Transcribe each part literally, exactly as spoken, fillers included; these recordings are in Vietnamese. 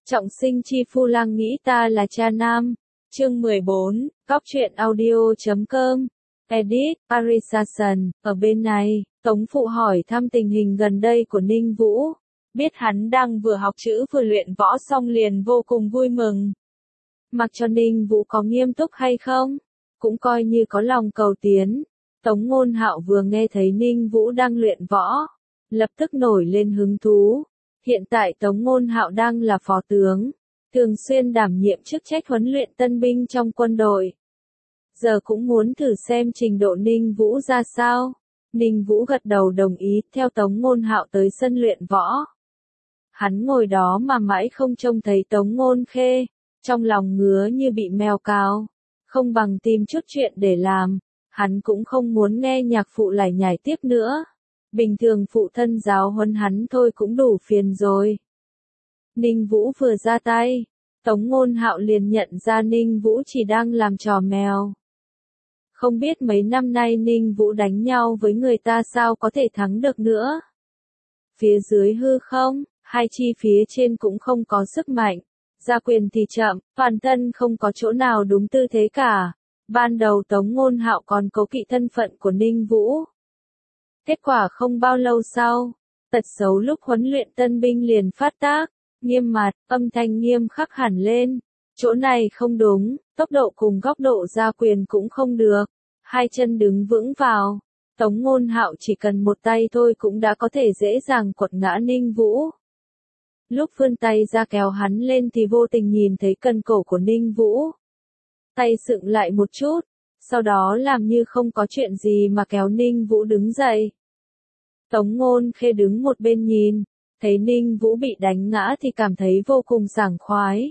Trọng sinh chi phu lang nghĩ ta là cha nam. Chương mười bốn, Góc truyện audio chấm com. Edit, Parisasan, ở bên này, Tống Phụ hỏi thăm tình hình gần đây của Ninh Vũ. Biết hắn đang vừa học chữ vừa luyện võ xong liền vô cùng vui mừng. Mặc cho Ninh Vũ có nghiêm túc hay không, cũng coi như có lòng cầu tiến. Tống Ngôn Hạo vừa nghe thấy Ninh Vũ đang luyện võ, lập tức nổi lên hứng thú. Hiện tại Tống Ngôn Hạo đang là phó tướng, thường xuyên đảm nhiệm chức trách huấn luyện tân binh trong quân đội. Giờ cũng muốn thử xem trình độ Ninh Vũ ra sao. Ninh Vũ gật đầu đồng ý, theo Tống Ngôn Hạo tới sân luyện võ. Hắn ngồi đó mà mãi không trông thấy Tống Ngôn Khê, trong lòng ngứa như bị mèo cào, không bằng tìm chút chuyện để làm. Hắn cũng không muốn nghe nhạc phụ lải nhải tiếp nữa. Bình thường phụ thân giáo huấn hắn thôi cũng đủ phiền rồi. Ninh Vũ vừa ra tay, Tống Ngôn Hạo liền nhận ra Ninh Vũ chỉ đang làm trò mèo. Không biết mấy năm nay Ninh Vũ đánh nhau với người ta sao có thể thắng được nữa. Phía dưới hư không, hai chi phía trên cũng không có sức mạnh. Ra quyền thì chậm, toàn thân không có chỗ nào đúng tư thế cả. Ban đầu Tống Ngôn Hạo còn cố kỵ thân phận của Ninh Vũ. Kết quả không bao lâu sau, tật xấu lúc huấn luyện tân binh liền phát tác, nghiêm mặt, âm thanh nghiêm khắc hẳn lên. Chỗ này không đúng, tốc độ cùng góc độ ra quyền cũng không được. Hai chân đứng vững vào, Tống Ngôn Hạo chỉ cần một tay thôi cũng đã có thể dễ dàng quật ngã Ninh Vũ. Lúc vươn tay ra kéo hắn lên thì vô tình nhìn thấy cần cổ của Ninh Vũ. Tay sượng lại một chút, sau đó làm như không có chuyện gì mà kéo Ninh Vũ đứng dậy. Tống Ngôn Khê đứng một bên nhìn, thấy Ninh Vũ bị đánh ngã thì cảm thấy vô cùng sảng khoái.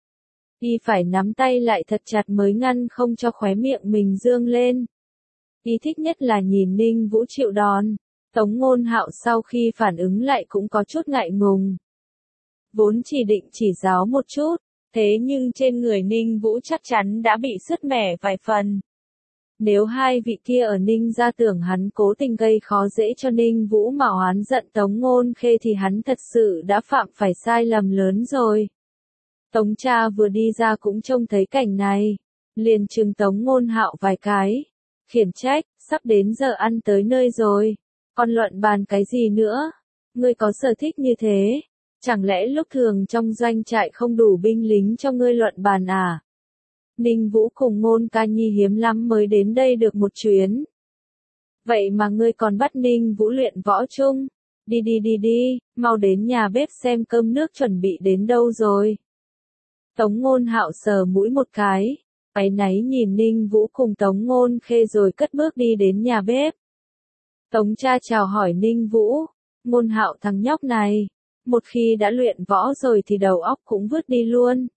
Y phải nắm tay lại thật chặt mới ngăn không cho khóe miệng mình dương lên. Y thích nhất là nhìn Ninh Vũ chịu đòn. Tống Ngôn Hạo sau khi phản ứng lại cũng có chút ngại ngùng. Vốn chỉ định chỉ giáo một chút, thế nhưng trên người Ninh Vũ chắc chắn đã bị sứt mẻ vài phần. Nếu hai vị kia ở Ninh gia tưởng hắn cố tình gây khó dễ cho Ninh Vũ mà oán giận Tống Ngôn Khê thì hắn thật sự đã phạm phải sai lầm lớn rồi. Tống cha vừa đi ra cũng trông thấy cảnh này, liền trừng Tống Ngôn Hạo vài cái, khiển trách, sắp đến giờ ăn tới nơi rồi, còn luận bàn cái gì nữa, ngươi có sở thích như thế, chẳng lẽ lúc thường trong doanh trại không đủ binh lính cho ngươi luận bàn à? Ninh Vũ cùng Ngôn Ca Nhi hiếm lắm mới đến đây được một chuyến. Vậy mà ngươi còn bắt Ninh Vũ luyện võ chung, đi đi đi đi, mau đến nhà bếp xem cơm nước chuẩn bị đến đâu rồi. Tống Ngôn Hạo sờ mũi một cái, áy náy nhìn Ninh Vũ cùng Tống Ngôn Khê rồi cất bước đi đến nhà bếp. Tống cha chào hỏi Ninh Vũ, Ngôn Hạo thằng nhóc này, một khi đã luyện võ rồi thì đầu óc cũng vứt đi luôn.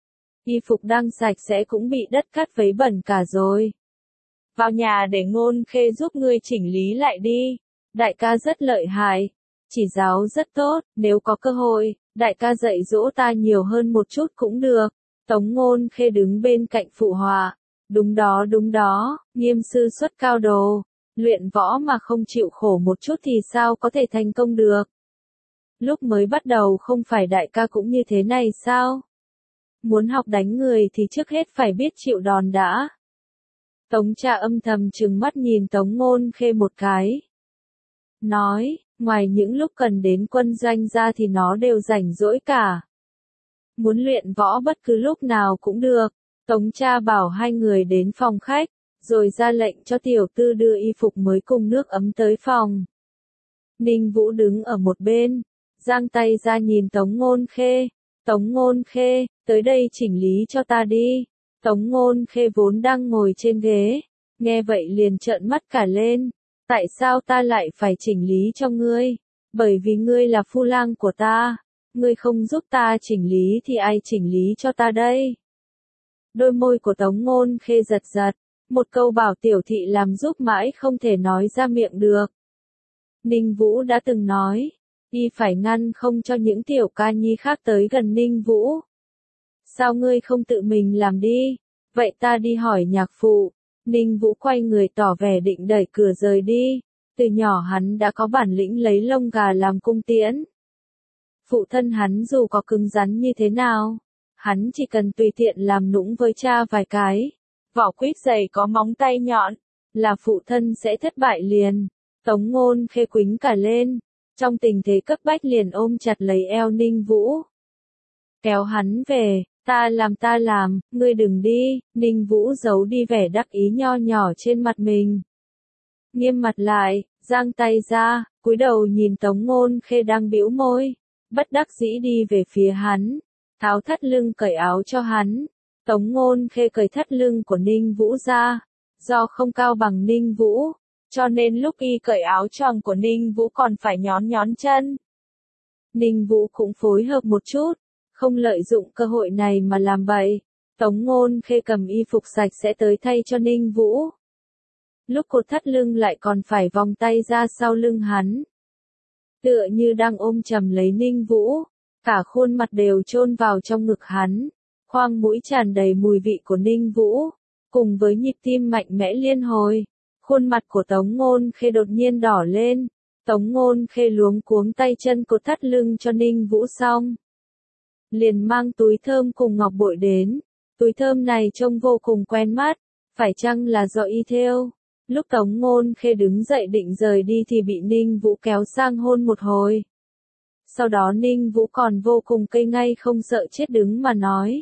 Y phục đang sạch sẽ cũng bị đất cát vấy bẩn cả rồi. Vào nhà để Ngôn Khê giúp ngươi chỉnh lý lại đi, đại ca rất lợi hại, chỉ giáo rất tốt, nếu có cơ hội, đại ca dạy dỗ ta nhiều hơn một chút cũng được. Tống Ngôn Khê đứng bên cạnh phụ họa, đúng đó đúng đó, nghiêm sư xuất cao đồ, luyện võ mà không chịu khổ một chút thì sao có thể thành công được. Lúc mới bắt đầu không phải đại ca cũng như thế này sao? Muốn học đánh người thì trước hết phải biết chịu đòn đã. Tống cha âm thầm trừng mắt nhìn Tống Ngôn Khê một cái. Nói, ngoài những lúc cần đến quân doanh ra thì nó đều rảnh rỗi cả. Muốn luyện võ bất cứ lúc nào cũng được. Tống cha bảo hai người đến phòng khách, rồi ra lệnh cho tiểu tư đưa y phục mới cùng nước ấm tới phòng. Ninh Vũ đứng ở một bên, giang tay ra nhìn Tống Ngôn Khê. Tống Ngôn Khê, tới đây chỉnh lý cho ta đi. Tống Ngôn Khê vốn đang ngồi trên ghế, nghe vậy liền trợn mắt cả lên. Tại sao ta lại phải chỉnh lý cho ngươi? Bởi vì ngươi là phu lang của ta. Ngươi không giúp ta chỉnh lý thì ai chỉnh lý cho ta đây? Đôi môi của Tống Ngôn Khê giật giật, một câu bảo tiểu thị làm giúp mãi không thể nói ra miệng được. Ninh Vũ đã từng nói, y phải ngăn không cho những tiểu ca nhi khác tới gần Ninh Vũ. Sao ngươi không tự mình làm đi? Vậy ta đi hỏi nhạc phụ. Ninh Vũ quay người tỏ vẻ định đẩy cửa rời đi. Từ nhỏ hắn đã có bản lĩnh lấy lông gà làm cung tiễn. Phụ thân hắn dù có cứng rắn như thế nào, hắn chỉ cần tùy tiện làm nũng với cha vài cái, vỏ quýt dày có móng tay nhọn, là phụ thân sẽ thất bại liền. Tống Ngôn Khê quĩnh cả lên, trong tình thế cấp bách liền ôm chặt lấy eo Ninh Vũ. Kéo hắn về, ta làm ta làm, ngươi đừng đi. Ninh Vũ giấu đi vẻ đắc ý nho nhỏ trên mặt mình. Nghiêm mặt lại, giang tay ra, cúi đầu nhìn Tống Ngôn Khê đang bĩu môi, bất đắc dĩ đi về phía hắn, tháo thắt lưng cởi áo cho hắn. Tống Ngôn Khê cởi thắt lưng của Ninh Vũ ra, do không cao bằng Ninh Vũ, cho nên lúc y cởi áo choàng của Ninh Vũ còn phải nhón nhón chân. Ninh Vũ cũng phối hợp một chút, không lợi dụng cơ hội này mà làm bậy. Tống Ngôn Khê cầm y phục sạch sẽ tới thay cho Ninh Vũ. Lúc cột thắt lưng lại còn phải vòng tay ra sau lưng hắn. Tựa như đang ôm chầm lấy Ninh Vũ, cả khuôn mặt đều chôn vào trong ngực hắn, khoang mũi tràn đầy mùi vị của Ninh Vũ, cùng với nhịp tim mạnh mẽ liên hồi. Khuôn mặt của Tống Ngôn Khê đột nhiên đỏ lên, Tống Ngôn Khê luống cuống tay chân cột thắt lưng cho Ninh Vũ xong, liền mang túi thơm cùng ngọc bội đến. Túi thơm này trông vô cùng quen mắt, phải chăng là do y thêu? Lúc Tống Ngôn Khê đứng dậy định rời đi thì bị Ninh Vũ kéo sang hôn một hồi. Sau đó Ninh Vũ còn vô cùng cây ngay không sợ chết đứng mà nói.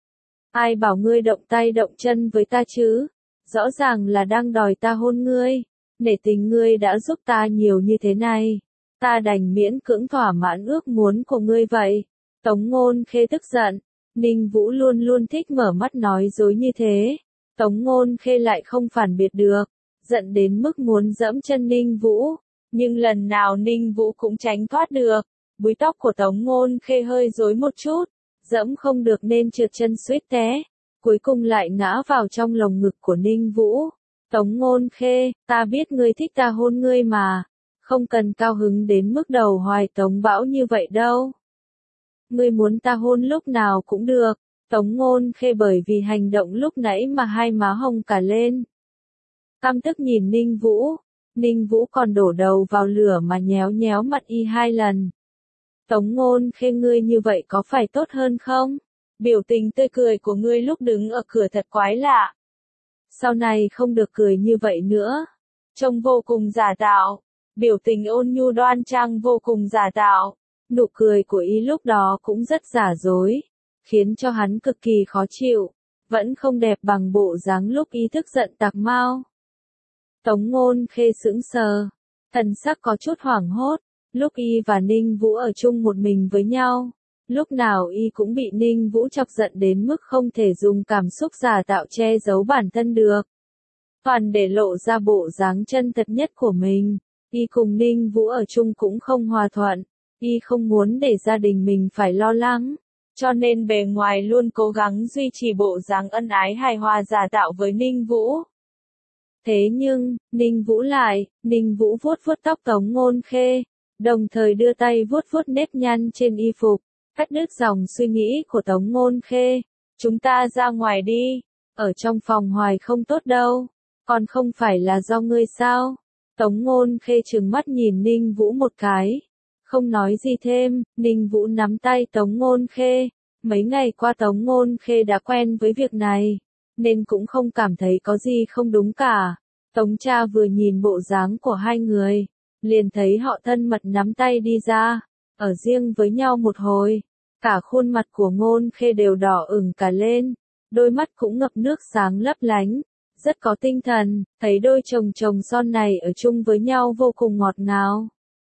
Ai bảo ngươi động tay động chân với ta chứ? Rõ ràng là đang đòi ta hôn ngươi, nể tình ngươi đã giúp ta nhiều như thế này, ta đành miễn cưỡng thỏa mãn ước muốn của ngươi vậy. Tống Ngôn Khê tức giận, Ninh Vũ luôn luôn thích mở mắt nói dối như thế, Tống Ngôn Khê lại không phản biệt được, giận đến mức muốn giẫm chân Ninh Vũ, nhưng lần nào Ninh Vũ cũng tránh thoát được. Búi tóc của Tống Ngôn Khê hơi rối một chút, giẫm không được nên trượt chân suýt té, cuối cùng lại ngã vào trong lồng ngực của Ninh Vũ. Tống Ngôn Khê, ta biết ngươi thích ta hôn ngươi mà, không cần cao hứng đến mức đầu hoài tống bão như vậy đâu. Ngươi muốn ta hôn lúc nào cũng được. Tống Ngôn Khê bởi vì hành động lúc nãy mà hai má hồng cả lên. Căm tức nhìn Ninh Vũ, Ninh Vũ còn đổ đầu vào lửa mà nhéo nhéo mặt y hai lần. Tống Ngôn Khê, ngươi như vậy có phải tốt hơn không? Biểu tình tươi cười của ngươi lúc đứng ở cửa thật quái lạ. Sau này không được cười như vậy nữa. Trông vô cùng giả tạo. Biểu tình ôn nhu đoan trang vô cùng giả tạo. Nụ cười của y lúc đó cũng rất giả dối, khiến cho hắn cực kỳ khó chịu. Vẫn không đẹp bằng bộ dáng lúc y tức giận tạc mau. Tống Ngôn Khê sững sờ, thần sắc có chút hoảng hốt. Lúc y và Ninh Vũ ở chung một mình với nhau, lúc nào y cũng bị Ninh Vũ chọc giận đến mức không thể dùng cảm xúc giả tạo che giấu bản thân được. Toàn để lộ ra bộ dáng chân thật nhất của mình. Y cùng Ninh Vũ ở chung cũng không hòa thuận. Y không muốn để gia đình mình phải lo lắng, cho nên bề ngoài luôn cố gắng duy trì bộ dáng ân ái hài hòa giả tạo với Ninh Vũ. Thế nhưng, Ninh Vũ lại, Ninh Vũ vuốt vuốt tóc Tống Ngôn Khê, đồng thời đưa tay vuốt vuốt nếp nhăn trên y phục, cắt đứt dòng suy nghĩ của Tống Ngôn Khê. Chúng ta ra ngoài đi, ở trong phòng hoài không tốt đâu, còn không phải là do ngươi sao? Tống Ngôn Khê trừng mắt nhìn Ninh Vũ một cái, không nói gì thêm. Ninh Vũ nắm tay Tống Ngôn Khê, mấy ngày qua Tống Ngôn Khê đã quen với việc này, nên cũng không cảm thấy có gì không đúng cả. Tống cha vừa nhìn bộ dáng của hai người, liền thấy họ thân mật nắm tay đi ra, ở riêng với nhau một hồi, cả khuôn mặt của Ngôn Khê đều đỏ ửng cả lên, đôi mắt cũng ngập nước sáng lấp lánh, rất có tinh thần, thấy đôi chồng chồng son này ở chung với nhau vô cùng ngọt ngào.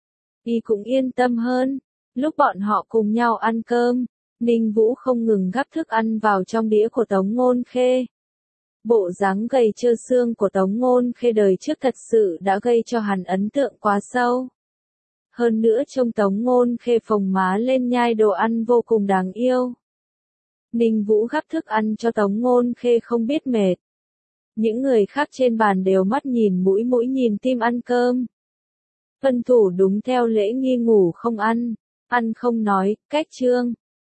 Y cũng yên tâm hơn. Lúc bọn họ cùng nhau ăn cơm, Ninh Vũ không ngừng gắp thức ăn vào trong đĩa của Tống Ngôn Khê. Bộ dáng gầy trơ xương của Tống Ngôn Khê đời trước thật sự đã gây cho hắn ấn tượng quá sâu. Hơn nữa trông Tống Ngôn Khê phồng má lên nhai đồ ăn vô cùng đáng yêu. Ninh Vũ gắp thức ăn cho Tống Ngôn Khê không biết mệt. Những người khác trên bàn đều mắt nhìn mũi mũi nhìn tim ăn cơm. Tuân thủ đúng theo lễ nghi ngủ không ăn, ăn không nói, cách chương.